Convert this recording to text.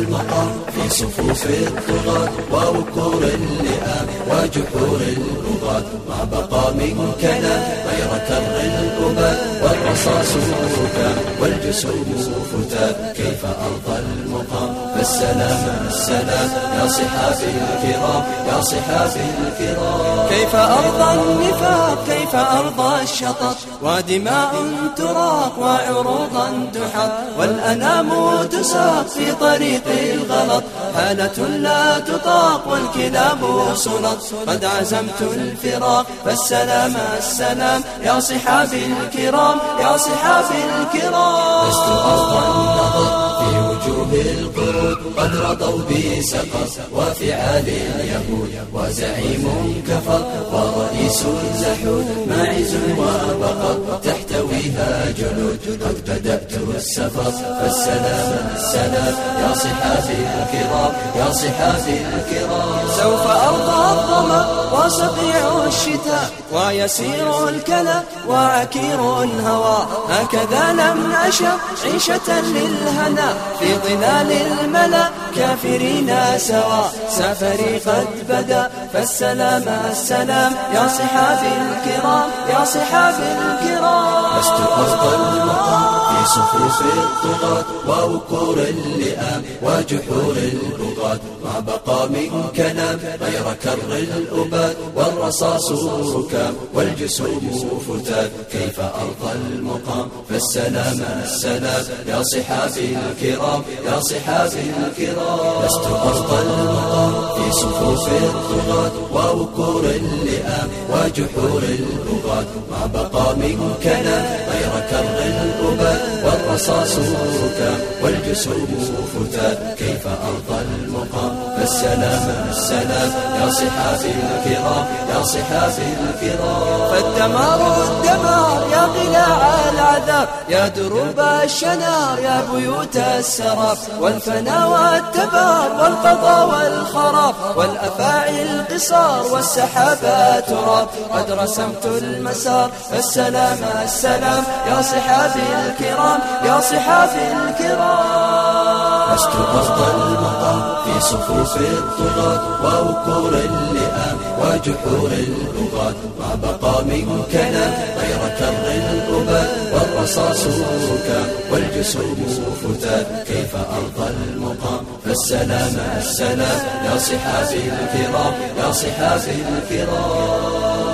المقام في صفوف الطغاة ووقور اللئام وجحور البغاة، ما بقى منك غير كر الأباد والرصاص ركام والجسوم فتات. كيف أرضى المقام فالسلام السلام يا صحابي الكرام يا صحابي الكرام. كيف أرضى النفاق كيف أرضى الشطط ودماء تراق وعروضا تحط والأنام تساق في طريق الغلط، حالة لا تطاق والكلاب سلط. قد عزمت الفراق فالسلام السلام يا صحابي الكرام يا صحابي الكرام. لست أرضى النظر في وجوه القرود قد رضوا بسقط وفعال اليهود وزعيم كفر ورئيس زحود ماعز وبقر تحتويها جلود. قد بدأت السفر فالسلام السلام يا صحابي الكرام يا صحابي الكرام. سوف أرضى الظما وصقيع الشتاء ويسير الكلى وعكير الهوى، هكذا لم أشق عيشة للهنا في ظلال الملا كافرين سوا. سفري قد بدأ فالسلام السلام يا صحابي الكرام يا صحابي الكرام. لست أرضى المقام في صفوف الطغاة ووقور اللئام وجحور البغاة، ما بقى من كلام غير كر الأباد والرصاص ركام والجسوم فتات. كيف أرضى المقام فالسلام السلام يا صحابي الكرام يا صحابي الكرام. لست أرضى المقام في صفوف الطغاة ووقور اللئام وجحور البغاة، ما بقى من كلام غير كر الأباد والرصاص ركام والجسوم فتات. كيف أرضى المقام فالسلام السلام يا صحابي الكرام يا صحابي الكرام. فالدمار الدمار يا قلاع العذاب يا دروب الشنار يا بيوت السراب، والفنا والتبار والقضاء والخراب والأفاعي القصار والسحابات تراب. قد رسمت المسار فالسلام السلام يا صحابي الكرام يا صحابي الكرام. لست أرضى المقام في صفوف الطغاة ووقور اللئام وجحور البغاة، ما بقى من كلام غير كر الأباد والرصاص ركام والجسوم فتات. كيف أرضى المقام فالسلام السلام يا صحابي الكرام يا صحابي الكرام.